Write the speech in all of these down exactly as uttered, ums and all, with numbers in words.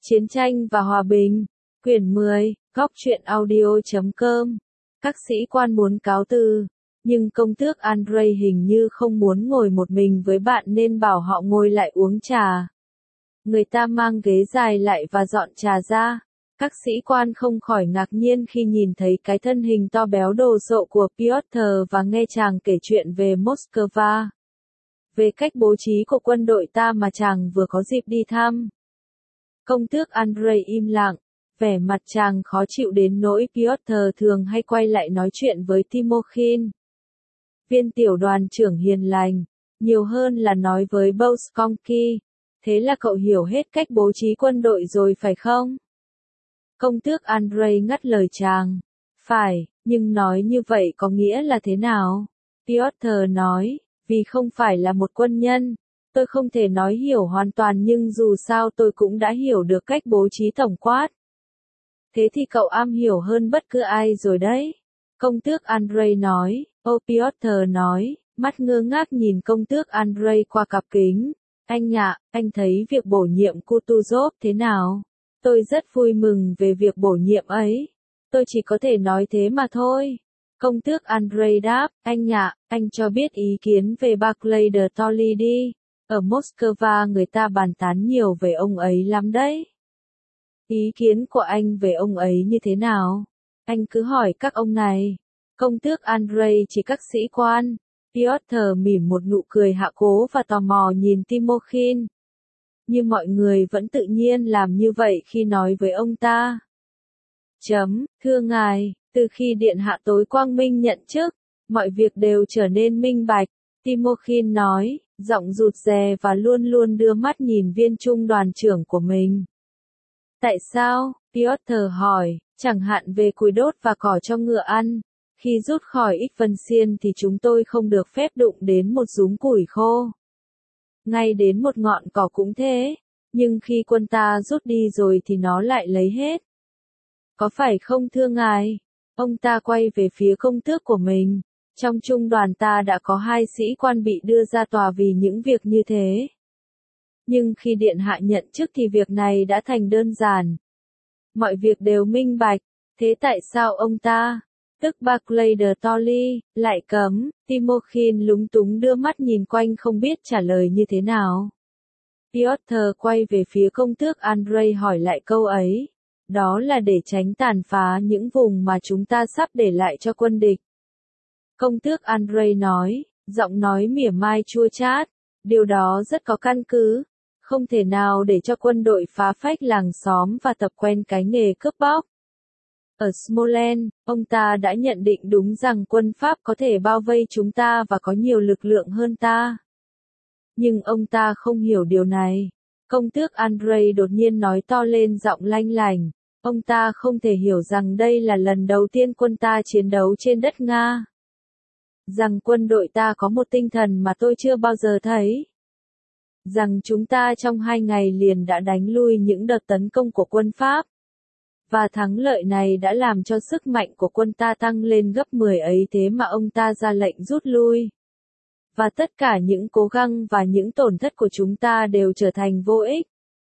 Chiến tranh và hòa bình. Quyển mười, góc truyện audio chấm com. Các sĩ quan muốn cáo từ, nhưng công tước Andre hình như không muốn ngồi một mình với bạn nên bảo họ ngồi lại uống trà. Người ta mang ghế dài lại và dọn trà ra. Các sĩ quan không khỏi ngạc nhiên khi nhìn thấy cái thân hình to béo đồ sộ của Piotr và nghe chàng kể chuyện về Moscow. Về cách bố trí của quân đội ta mà chàng vừa có dịp đi thăm. Công tước Andre im lặng, vẻ mặt chàng khó chịu đến nỗi Piotr thường hay quay lại nói chuyện với Timokhin. Viên tiểu đoàn trưởng hiền lành, nhiều hơn là nói với Boskonki. Thế là cậu hiểu hết cách bố trí quân đội rồi phải không? Công tước Andre ngắt lời chàng. Phải, nhưng nói như vậy có nghĩa là thế nào? Piotr nói, vì không phải là một quân nhân, tôi không thể nói hiểu hoàn toàn nhưng dù sao tôi cũng đã hiểu được cách bố trí tổng quát. Thế thì cậu am hiểu hơn bất cứ ai rồi đấy. Công tước Andre nói, ô Piotr nói, mắt ngơ ngác nhìn công tước Andre qua cặp kính. Anh ạ, anh thấy việc bổ nhiệm Kutuzov thế nào? Tôi rất vui mừng về việc bổ nhiệm ấy. Tôi chỉ có thể nói thế mà thôi. Công tước Andre đáp, anh ạ, anh cho biết ý kiến về Barclay de Tolly đi. Ở Moscow người ta bàn tán nhiều về ông ấy lắm đấy. Ý kiến của anh về ông ấy như thế nào? Anh cứ hỏi các ông này. Công tước Andre chỉ các sĩ quan. Piotr mỉm một nụ cười hạ cố và tò mò nhìn Timokhin. Như mọi người vẫn tự nhiên làm như vậy khi nói với ông ta. Chấm, thưa ngài, từ khi điện hạ tối quang minh nhận chức, mọi việc đều trở nên minh bạch. Timokhin nói, giọng rụt rè và luôn luôn đưa mắt nhìn viên trung đoàn trưởng của mình. Tại sao? Piotr hỏi, chẳng hạn về củi đốt và cỏ cho ngựa ăn. Khi rút khỏi Ixvensian thì chúng tôi không được phép đụng đến một rúm củi khô. Ngay đến một ngọn cỏ cũng thế, nhưng khi quân ta rút đi rồi thì nó lại lấy hết. Có phải không thưa ngài? Ông ta quay về phía công tước của mình. Trong trung đoàn ta đã có hai sĩ quan bị đưa ra tòa vì những việc như thế. Nhưng khi điện hạ nhận chức thì việc này đã thành đơn giản. Mọi việc đều minh bạch, thế tại sao ông ta, tức Barclay de Tolly, lại cấm? Timokhin lúng túng đưa mắt nhìn quanh không biết trả lời như thế nào. Piotr quay về phía công tước Andre hỏi lại câu ấy. Đó là để tránh tàn phá những vùng mà chúng ta sắp để lại cho quân địch. Công tước Andre nói, giọng nói mỉa mai chua chát, điều đó rất có căn cứ. Không thể nào để cho quân đội phá phách làng xóm và tập quen cái nghề cướp bóc. Ở Smolensk, ông ta đã nhận định đúng rằng quân Pháp có thể bao vây chúng ta và có nhiều lực lượng hơn ta. Nhưng ông ta không hiểu điều này. Công tước Andre đột nhiên nói to lên giọng lanh lành. Ông ta không thể hiểu rằng đây là lần đầu tiên quân ta chiến đấu trên đất Nga. Rằng quân đội ta có một tinh thần mà tôi chưa bao giờ thấy. Rằng chúng ta trong hai ngày liền đã đánh lui những đợt tấn công của quân Pháp. Và thắng lợi này đã làm cho sức mạnh của quân ta tăng lên gấp mười ấy thế mà ông ta ra lệnh rút lui. Và tất cả những cố gắng và những tổn thất của chúng ta đều trở thành vô ích.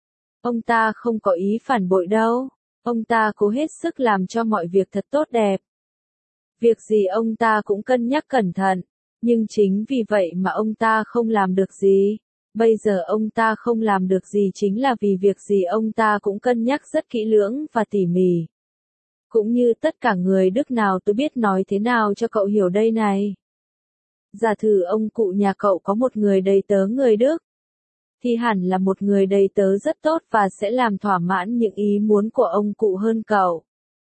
Ông ta không có ý phản bội đâu. Ông ta cố hết sức làm cho mọi việc thật tốt đẹp. Việc gì ông ta cũng cân nhắc cẩn thận. Nhưng chính vì vậy mà ông ta không làm được gì. Bây giờ ông ta không làm được gì chính là vì việc gì ông ta cũng cân nhắc rất kỹ lưỡng và tỉ mỉ. Cũng như tất cả người Đức nào tôi biết nói thế nào cho cậu hiểu đây này. Giả thử ông cụ nhà cậu có một người đầy tớ người Đức. Thì hẳn là một người đầy tớ rất tốt và sẽ làm thỏa mãn những ý muốn của ông cụ hơn cậu.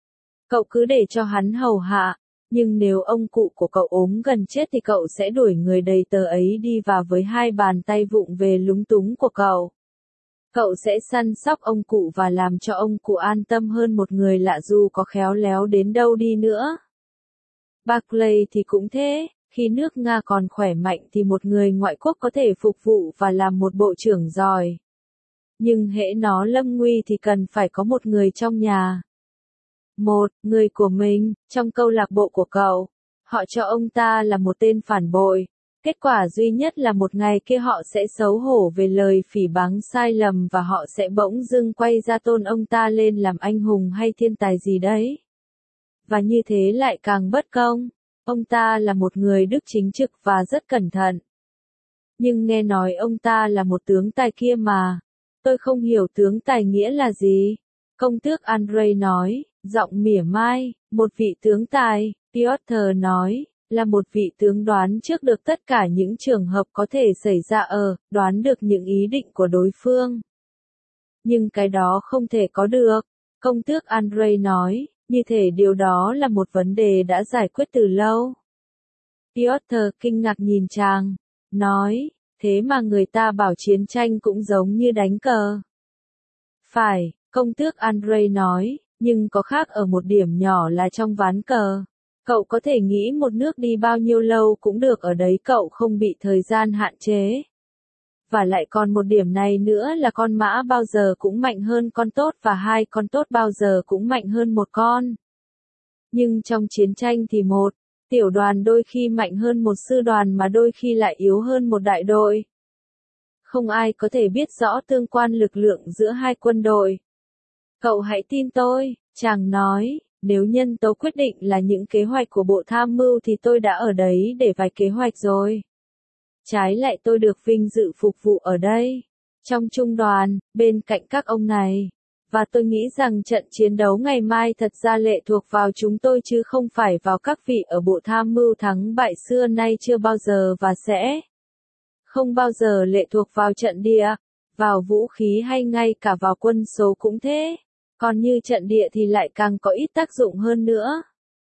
Cậu cứ để cho hắn hầu hạ. Nhưng nếu ông cụ của cậu ốm gần chết thì cậu sẽ đuổi người đầy tớ ấy đi và với hai bàn tay vụng về lúng túng của cậu. Cậu sẽ săn sóc ông cụ và làm cho ông cụ an tâm hơn một người lạ dù có khéo léo đến đâu đi nữa. Barclay thì cũng thế, khi nước Nga còn khỏe mạnh thì một người ngoại quốc có thể phục vụ và làm một bộ trưởng giỏi. Nhưng hễ nó lâm nguy thì cần phải có một người trong nhà. Một, người của mình, trong câu lạc bộ của cậu, họ cho ông ta là một tên phản bội, Kết quả duy nhất là một ngày kia họ sẽ xấu hổ về lời phỉ báng sai lầm và họ sẽ bỗng dưng quay ra tôn ông ta lên làm anh hùng hay thiên tài gì đấy. Và như thế lại càng bất công. Ông ta là một người đức chính trực và rất cẩn thận. Nhưng nghe nói ông ta là một tướng tài kia mà. Tôi không hiểu tướng tài nghĩa là gì. Công tước Andrei nói, giọng mỉa mai, một vị tướng tài, Piotr nói, là một vị tướng đoán trước được tất cả những trường hợp có thể xảy ra ở, đoán được những ý định của đối phương. Nhưng cái đó không thể có được. Công tước Andrei nói, như thể điều đó là một vấn đề đã giải quyết từ lâu. Piotr kinh ngạc nhìn chàng, nói, thế mà người ta bảo chiến tranh cũng giống như đánh cờ. Phải, công tước Andrei nói, nhưng có khác ở một điểm nhỏ là trong ván cờ. Cậu có thể nghĩ một nước đi bao nhiêu lâu cũng được ở đấy, cậu không bị thời gian hạn chế. Và lại còn một điểm này nữa là con mã bao giờ cũng mạnh hơn con tốt và hai con tốt bao giờ cũng mạnh hơn một con. Nhưng trong chiến tranh thì một tiểu đoàn đôi khi mạnh hơn một sư đoàn mà đôi khi lại yếu hơn một đại đội. Không ai có thể biết rõ tương quan lực lượng giữa hai quân đội. Cậu hãy tin tôi, chàng nói, nếu nhân tố quyết định là những kế hoạch của Bộ Tham mưu thì tôi đã ở đấy để vài kế hoạch rồi. Trái lại tôi được vinh dự phục vụ ở đây, trong trung đoàn, bên cạnh các ông này. Và tôi nghĩ rằng trận chiến đấu ngày mai thật ra lệ thuộc vào chúng tôi chứ không phải vào các vị ở Bộ Tham mưu. Thắng bại xưa nay chưa bao giờ và sẽ không bao giờ lệ thuộc vào trận địa, vào vũ khí hay ngay cả vào quân số cũng thế. Còn như trận địa thì lại càng có ít tác dụng hơn nữa.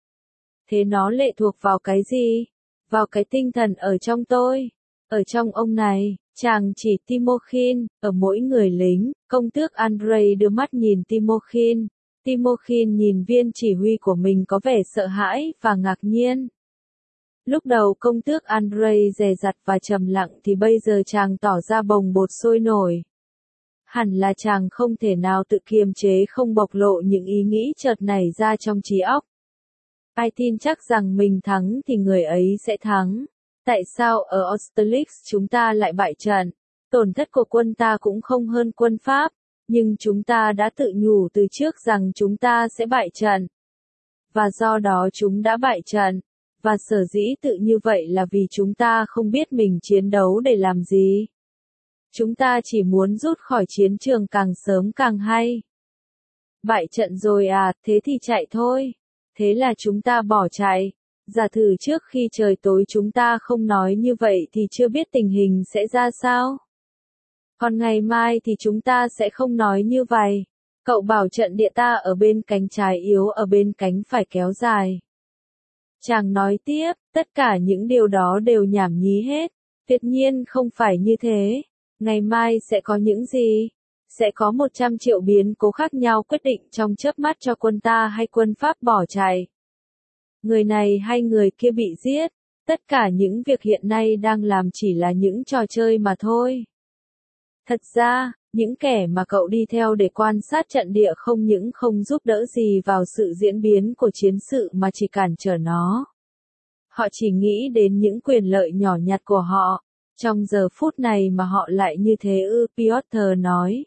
Thế nó lệ thuộc vào cái gì? Vào cái tinh thần ở trong tôi, ở trong ông này. Chàng chỉ Timokhin, ở mỗi người lính. Công tước Andrei đưa mắt nhìn Timokhin. Timokhin nhìn viên chỉ huy của mình có vẻ sợ hãi và ngạc nhiên. Lúc đầu công tước Andrei dè dặt và trầm lặng thì bây giờ chàng tỏ ra bồng bột sôi nổi. Hẳn là chàng không thể nào tự kiềm chế không bộc lộ những ý nghĩ chợt nảy ra trong trí óc. Ai tin chắc rằng mình thắng thì người ấy sẽ thắng. Tại sao ở Austerlitz chúng ta lại bại trận? Tổn thất của quân ta cũng không hơn quân Pháp, nhưng chúng ta đã tự nhủ từ trước rằng chúng ta sẽ bại trận. Và do đó chúng đã bại trận. Và sở dĩ tự như vậy là vì chúng ta không biết mình chiến đấu để làm gì. Chúng ta chỉ muốn rút khỏi chiến trường càng sớm càng hay. Bại trận rồi à, thế thì chạy thôi. Thế là chúng ta bỏ chạy. Giả thử trước khi trời tối chúng ta không nói như vậy thì chưa biết tình hình sẽ ra sao. Còn ngày mai thì chúng ta sẽ không nói như vậy. Cậu bảo trận địa ta ở bên cánh trái yếu ở bên cánh phải kéo dài. Chàng nói tiếp, tất cả những điều đó đều nhảm nhí hết. Tuyệt nhiên không phải như thế. Ngày mai sẽ có những gì? Sẽ có một trăm triệu biến cố khác nhau quyết định trong chớp mắt cho quân ta hay quân Pháp bỏ chạy. Người này hay người kia bị giết. Tất cả những việc hiện nay đang làm chỉ là những trò chơi mà thôi. Thật ra, những kẻ mà cậu đi theo để quan sát trận địa không những không giúp đỡ gì vào sự diễn biến của chiến sự mà chỉ cản trở nó. Họ chỉ nghĩ đến những quyền lợi nhỏ nhặt của họ. Trong giờ phút này mà họ lại như thế ư, Piotr nói.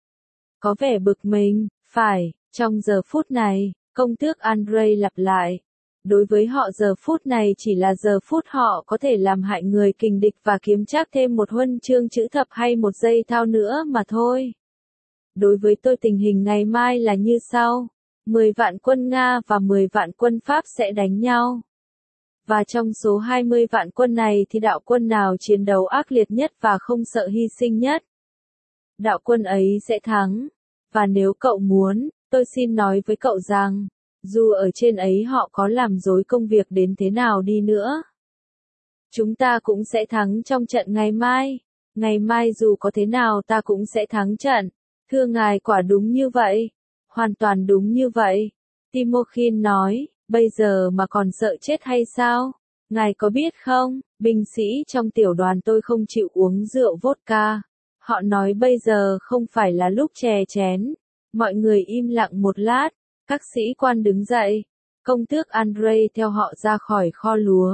Có vẻ bực mình, phải, trong giờ phút này, công tước Andrei lặp lại. Đối với họ giờ phút này chỉ là giờ phút họ có thể làm hại người kình địch và kiếm trác thêm một huân chương chữ thập hay một dây thao nữa mà thôi. Đối với tôi tình hình ngày mai là như sau. mười vạn quân Nga và mười vạn quân Pháp sẽ đánh nhau. Và trong số hai mươi vạn quân này thì đạo quân nào chiến đấu ác liệt nhất và không sợ hy sinh nhất? Đạo quân ấy sẽ thắng. Và nếu cậu muốn, tôi xin nói với cậu rằng, dù ở trên ấy họ có làm dối công việc đến thế nào đi nữa, chúng ta cũng sẽ thắng trong trận ngày mai. Ngày mai dù có thế nào ta cũng sẽ thắng trận. Thưa ngài, quả đúng như vậy. Hoàn toàn đúng như vậy. Timokhin nói, bây giờ mà còn sợ chết hay sao? Ngài có biết không, binh sĩ trong tiểu đoàn tôi không chịu uống rượu vodka. Họ nói bây giờ không phải là lúc chè chén. Mọi người im lặng một lát. Các sĩ quan đứng dậy. Công tước Andrei theo họ ra khỏi kho lúa.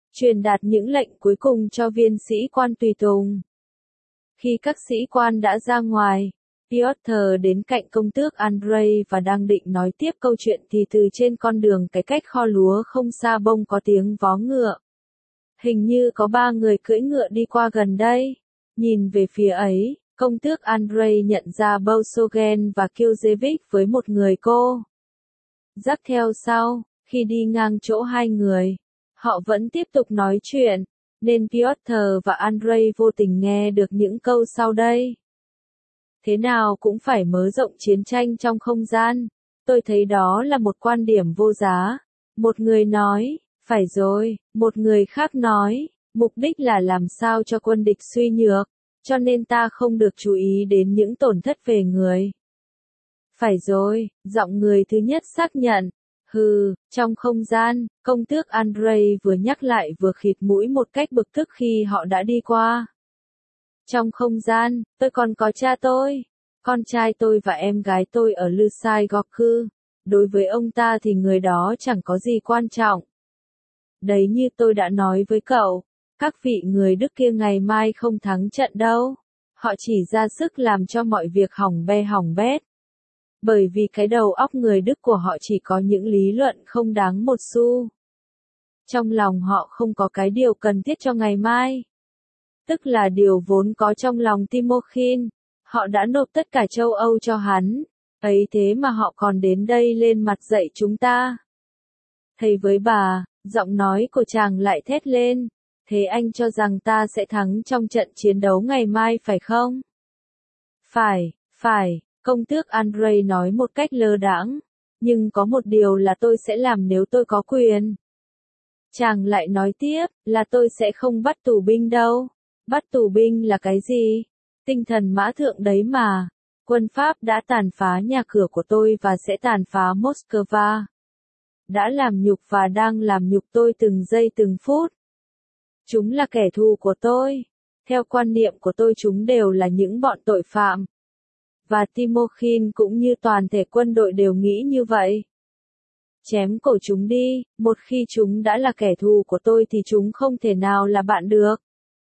truyền đạt những lệnh cuối cùng cho viên sĩ quan tùy tùng. Khi các sĩ quan đã ra ngoài, Piotr đến cạnh công tước Andrei và đang định nói tiếp câu chuyện thì từ trên con đường cái cách kho lúa không xa bông có tiếng vó ngựa. Hình như có ba người cưỡi ngựa đi qua gần đây. Nhìn về phía ấy, công tước Andrei nhận ra Bolsogen và Kielzevich với một người cô. Dắt theo sau, khi đi ngang chỗ hai người, họ vẫn tiếp tục nói chuyện, nên Piotr và Andrei vô tình nghe được những câu sau đây. Thế nào cũng phải mở rộng chiến tranh trong không gian. Tôi thấy đó là một quan điểm vô giá. Một người nói, phải rồi, một người khác nói, mục đích là làm sao cho quân địch suy nhược, cho nên ta không được chú ý đến những tổn thất về người. Phải rồi, giọng người thứ nhất xác nhận. Hừ, trong không gian, công tước Andrei vừa nhắc lại vừa khịt mũi một cách bực tức khi họ đã đi qua. Trong không gian, tôi còn có cha tôi, con trai tôi và em gái tôi ở Lusai Gorky. Đối với ông ta thì người đó chẳng có gì quan trọng. Đấy như tôi đã nói với cậu, các vị người Đức kia ngày mai không thắng trận đâu. Họ chỉ ra sức làm cho mọi việc hỏng be hỏng bét. Bởi vì cái đầu óc người Đức của họ chỉ có những lý luận không đáng một xu. Trong lòng họ không có cái điều cần thiết cho ngày mai. Tức là điều vốn có trong lòng Timokhin. Họ đã nộp tất cả châu Âu cho hắn. Ấy thế mà họ còn đến đây lên mặt dạy chúng ta. Thầy với bà, giọng nói của chàng lại thét lên. Thế anh cho rằng ta sẽ thắng trong trận chiến đấu ngày mai phải không? Phải, phải, công tước Andrei nói một cách lơ đãng. Nhưng có một điều là tôi sẽ làm nếu tôi có quyền. Chàng lại nói tiếp, là tôi sẽ không bắt tù binh đâu. Bắt tù binh là cái gì? Tinh thần mã thượng đấy mà. Quân Pháp đã tàn phá nhà cửa của tôi và sẽ tàn phá Moscow. Đã làm nhục và đang làm nhục tôi từng giây từng phút. Chúng là kẻ thù của tôi. Theo quan niệm của tôi chúng đều là những bọn tội phạm. Và Timokhin cũng như toàn thể quân đội đều nghĩ như vậy. Chém cổ chúng đi, một khi chúng đã là kẻ thù của tôi thì chúng không thể nào là bạn được.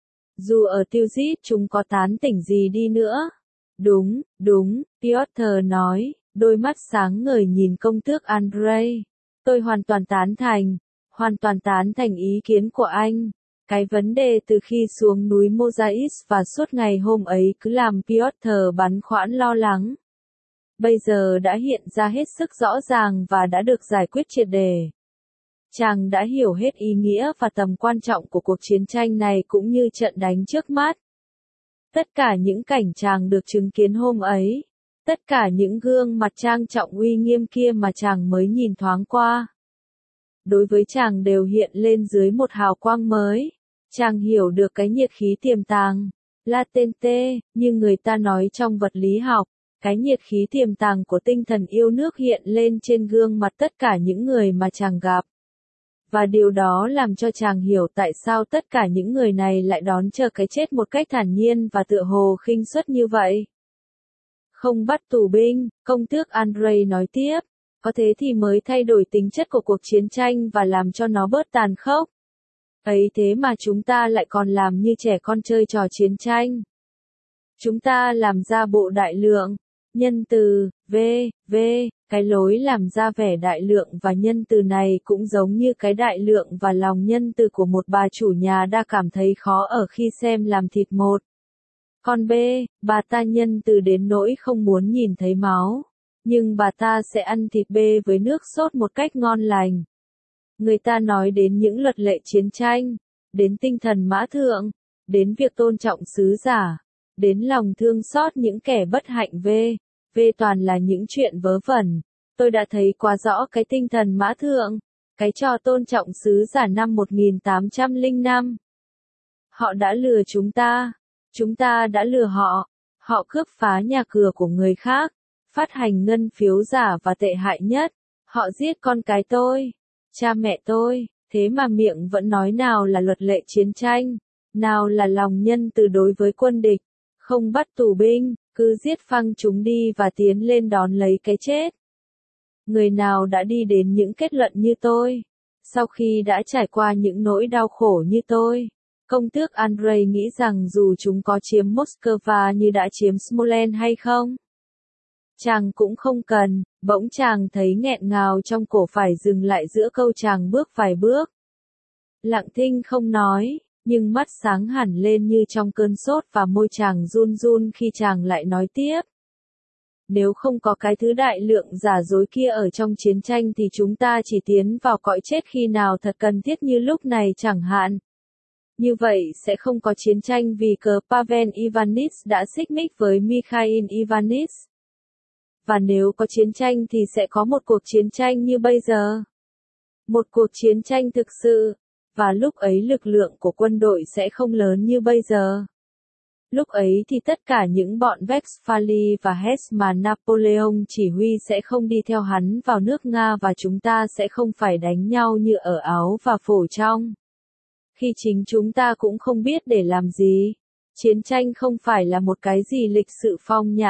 Dù ở tiêu diệt chúng có tán tỉnh gì đi nữa. Đúng, đúng, Piotr nói, đôi mắt sáng ngời nhìn công tước Andrei. Tôi hoàn toàn tán thành, hoàn toàn tán thành ý kiến của anh. Cái vấn đề từ khi xuống núi Mozais và suốt ngày hôm ấy cứ làm Piotr băn khoăn lo lắng. Bây giờ đã hiện ra hết sức rõ ràng và đã được giải quyết triệt để. Chàng đã hiểu hết ý nghĩa và tầm quan trọng của cuộc chiến tranh này cũng như trận đánh trước mắt. Tất cả những cảnh chàng được chứng kiến hôm ấy, tất cả những gương mặt trang trọng uy nghiêm kia mà chàng mới nhìn thoáng qua. Đối với chàng đều hiện lên dưới một hào quang mới. Chàng hiểu được cái nhiệt khí tiềm tàng, latente, như người ta nói trong vật lý học, cái nhiệt khí tiềm tàng của tinh thần yêu nước hiện lên trên gương mặt tất cả những người mà chàng gặp. Và điều đó làm cho chàng hiểu tại sao tất cả những người này lại đón chờ cái chết một cách thản nhiên và tựa hồ khinh suất như vậy. Không bắt tù binh, công tước Andrei nói tiếp, có thế thì mới thay đổi tính chất của cuộc chiến tranh và làm cho nó bớt tàn khốc. Ấy thế mà chúng ta lại còn làm như trẻ con chơi trò chiến tranh. Chúng ta làm ra bộ đại lượng, nhân từ, v, v, cái lối làm ra vẻ đại lượng và nhân từ này cũng giống như cái đại lượng và lòng nhân từ của một bà chủ nhà đã cảm thấy khó ở khi xem làm thịt một. Còn b, bà ta nhân từ đến nỗi không muốn nhìn thấy máu, nhưng bà ta sẽ ăn thịt b với nước sốt một cách ngon lành. Người ta nói đến những luật lệ chiến tranh, đến tinh thần mã thượng, đến việc tôn trọng sứ giả, đến lòng thương xót những kẻ bất hạnh v, v toàn là những chuyện vớ vẩn. Tôi đã thấy quá rõ cái tinh thần mã thượng, cái trò tôn trọng sứ giả năm một nghìn tám trăm lẻ năm. Họ đã lừa chúng ta, chúng ta đã lừa họ, họ cướp phá nhà cửa của người khác, phát hành ngân phiếu giả và tệ hại nhất, họ giết con cái tôi, cha mẹ tôi, thế mà miệng vẫn nói nào là luật lệ chiến tranh, nào là lòng nhân từ đối với quân địch, không bắt tù binh, cứ giết phăng chúng đi và tiến lên đón lấy cái chết. Người nào đã đi đến những kết luận như tôi, Sau khi đã trải qua những nỗi đau khổ như tôi, công tước Andrei nghĩ rằng dù chúng có chiếm Moscow như đã chiếm Smolensk hay không, chàng cũng không cần. Bỗng chàng thấy nghẹn ngào trong cổ phải dừng lại giữa câu chàng bước vài bước. Lặng thinh không nói, nhưng mắt sáng hẳn lên như trong cơn sốt và môi chàng run run khi chàng lại nói tiếp. Nếu không có cái thứ đại lượng giả dối kia ở trong chiến tranh thì chúng ta chỉ tiến vào cõi chết khi nào thật cần thiết như lúc này chẳng hạn. Như vậy sẽ không có chiến tranh vì cớ Pavel Ivanich đã xích mích với Mikhail Ivanich. Và nếu có chiến tranh thì sẽ có một cuộc chiến tranh như bây giờ. Một cuộc chiến tranh thực sự, và lúc ấy lực lượng của quân đội sẽ không lớn như bây giờ. Lúc ấy thì tất cả những bọn Westphalia và Hesse mà Napoleon chỉ huy sẽ không đi theo hắn vào nước Nga và chúng ta sẽ không phải đánh nhau như ở Áo và Phổ trong. Khi chính chúng ta cũng không biết để làm gì. Chiến tranh không phải là một cái gì lịch sự phong nhã.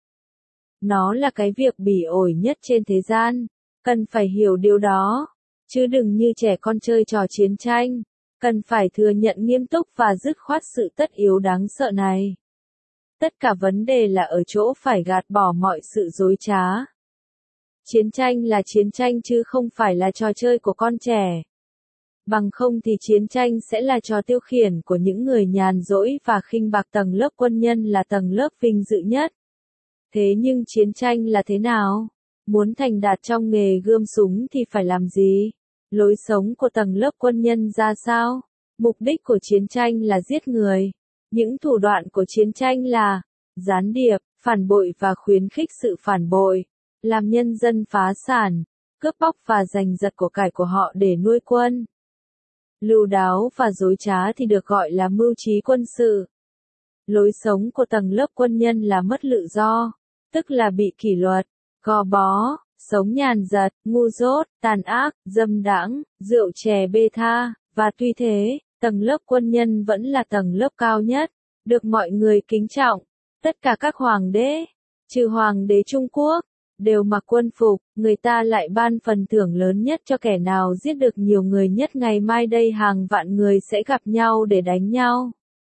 Nó là cái việc bỉ ổi nhất trên thế gian. Cần phải hiểu điều đó. Chứ đừng như trẻ con chơi trò chiến tranh. Cần phải thừa nhận nghiêm túc và dứt khoát sự tất yếu đáng sợ này. Tất cả vấn đề là ở chỗ phải gạt bỏ mọi sự dối trá. Chiến tranh là chiến tranh chứ không phải là trò chơi của con trẻ. Bằng không thì chiến tranh sẽ là trò tiêu khiển của những người nhàn rỗi và khinh bạc tầng lớp quân nhân là tầng lớp vinh dự nhất. Thế nhưng chiến tranh là thế nào? Muốn thành đạt trong nghề gươm súng thì phải làm gì? Lối sống của tầng lớp quân nhân ra sao? Mục đích của chiến tranh là giết người. Những thủ đoạn của chiến tranh là gián điệp, phản bội và khuyến khích sự phản bội, làm nhân dân phá sản, cướp bóc và giành giật của cải của họ để nuôi quân. Lưu đáo và dối trá thì được gọi là mưu trí quân sự. Lối sống của tầng lớp quân nhân là mất tự do, tức là bị kỷ luật, gò bó, sống nhàn dật, ngu dốt, tàn ác, dâm đãng, rượu chè bê tha, và tuy thế, tầng lớp quân nhân vẫn là tầng lớp cao nhất, được mọi người kính trọng. Tất cả các hoàng đế, trừ hoàng đế Trung Quốc, đều mặc quân phục, người ta lại ban phần thưởng lớn nhất cho kẻ nào giết được nhiều người nhất. Ngày mai đây hàng vạn người sẽ gặp nhau để đánh nhau,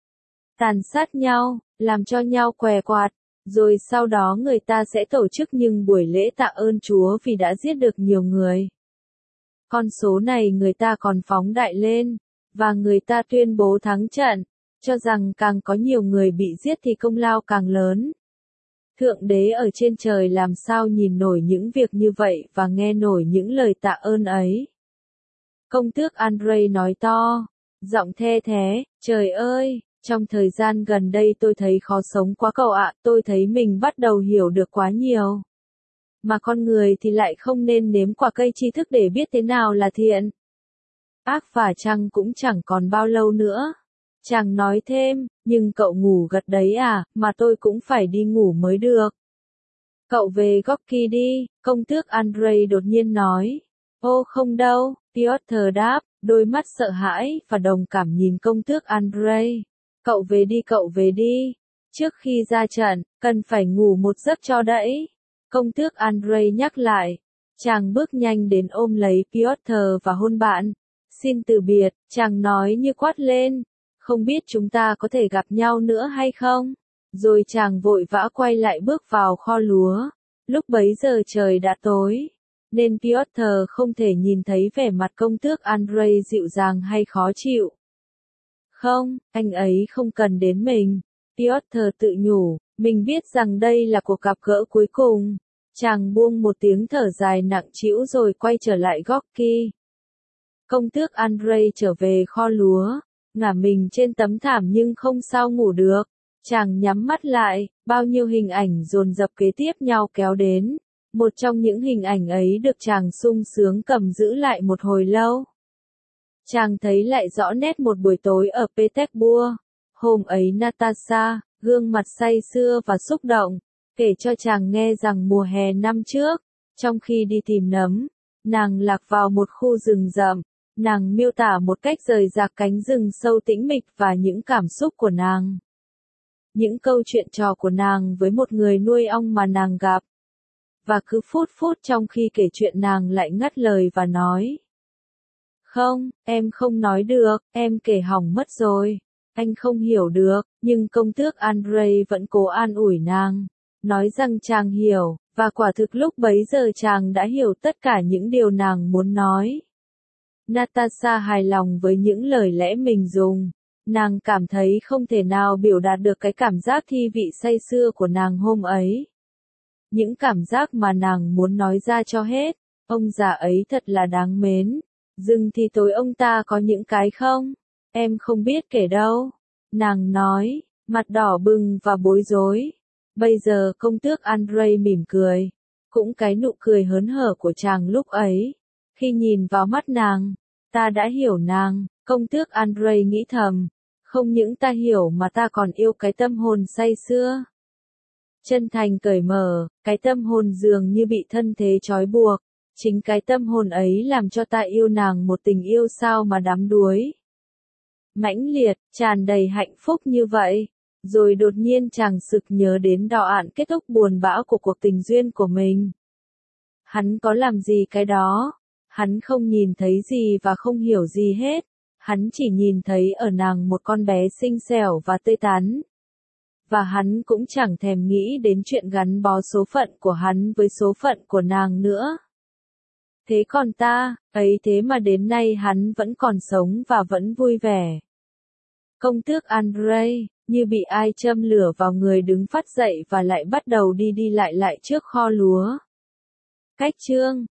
tàn sát nhau, làm cho nhau què quạt, rồi sau đó người ta sẽ tổ chức những buổi lễ tạ ơn Chúa vì đã giết được nhiều người. Con số này người ta còn phóng đại lên, và người ta tuyên bố thắng trận, cho rằng càng có nhiều người bị giết thì công lao càng lớn. Thượng đế ở trên trời làm sao nhìn nổi những việc như vậy và nghe nổi những lời tạ ơn ấy. Công tước Andrei nói to, giọng the thé, trời ơi, trong thời gian gần đây tôi thấy khó sống quá cậu ạ, tôi thấy mình bắt đầu hiểu được quá nhiều. Mà con người thì lại không nên nếm quả cây tri thức để biết thế nào là thiện. Ác và chăng cũng chẳng còn bao lâu nữa. Chàng nói thêm, nhưng cậu ngủ gật đấy à, mà tôi cũng phải đi ngủ mới được. Cậu về Gorky đi, công tước Andrei đột nhiên nói. Ô không đâu, Piotr đáp, đôi mắt sợ hãi và đồng cảm nhìn công tước Andrei. Cậu về đi cậu về đi. Trước khi ra trận, cần phải ngủ một giấc cho đẫy. Công tước Andrei nhắc lại. Chàng bước nhanh đến ôm lấy Piotr và hôn bạn. Xin từ biệt, chàng nói như quát lên. Không biết chúng ta có thể gặp nhau nữa hay không? Rồi chàng vội vã quay lại bước vào kho lúa. Lúc bấy giờ trời đã tối, nên Piotr không thể nhìn thấy vẻ mặt công tước Andrei dịu dàng hay khó chịu. Không, anh ấy không cần đến mình. Piotr tự nhủ, mình biết rằng đây là cuộc gặp gỡ cuối cùng. Chàng buông một tiếng thở dài nặng trĩu rồi quay trở lại Gorky. Công tước Andrei trở về kho lúa, ngả mình trên tấm thảm nhưng không sao ngủ được. Chàng nhắm mắt lại, bao nhiêu hình ảnh dồn dập kế tiếp nhau kéo đến. Một trong những hình ảnh ấy được chàng sung sướng cầm giữ lại một hồi lâu. Chàng thấy lại rõ nét một buổi tối ở Petersburg. Hôm ấy Natasha, gương mặt say sưa và xúc động, kể cho chàng nghe rằng mùa hè năm trước, trong khi đi tìm nấm, nàng lạc vào một khu rừng rậm. Nàng miêu tả một cách rời rạc cánh rừng sâu tĩnh mịch và những cảm xúc của nàng. Những câu chuyện trò của nàng với một người nuôi ong mà nàng gặp. Và cứ phút phút trong khi kể chuyện nàng lại ngắt lời và nói. Không, em không nói được, em kể hỏng mất rồi. Anh không hiểu được, nhưng công tước Andrei vẫn cố an ủi nàng, nói rằng chàng hiểu, và quả thực lúc bấy giờ chàng đã hiểu tất cả những điều nàng muốn nói. Natasha hài lòng với những lời lẽ mình dùng. Nàng cảm thấy không thể nào biểu đạt được cái cảm giác thi vị say sưa của nàng hôm ấy. Những cảm giác mà nàng muốn nói ra cho hết. Ông già ấy thật là đáng mến. Dừng thì tối ông ta có những cái không? Em không biết kể đâu. Nàng nói, mặt đỏ bừng và bối rối. Bây giờ công tước Andrei mỉm cười. Cũng cái nụ cười hớn hở của chàng lúc ấy. Khi nhìn vào mắt nàng, ta đã hiểu nàng, công tước Andrei nghĩ thầm. Không những ta hiểu mà ta còn yêu cái tâm hồn say sưa. Chân thành cởi mở, cái tâm hồn dường như bị thân thế trói buộc. Chính cái tâm hồn ấy làm cho ta yêu nàng một tình yêu sao mà đắm đuối. Mãnh liệt, tràn đầy hạnh phúc như vậy. Rồi đột nhiên chàng sực nhớ đến đò ạn kết thúc buồn bã của cuộc tình duyên của mình. Hắn có làm gì cái đó? Hắn không nhìn thấy gì và không hiểu gì hết. Hắn chỉ nhìn thấy ở nàng một con bé xinh xẻo và tươi tắn. Và hắn cũng chẳng thèm nghĩ đến chuyện gắn bó số phận của hắn với số phận của nàng nữa. Thế còn ta, ấy thế mà đến nay hắn vẫn còn sống và vẫn vui vẻ. Công tước Andrei, như bị ai châm lửa vào người đứng phát dậy và lại bắt đầu đi đi lại lại trước kho lúa. Cách chương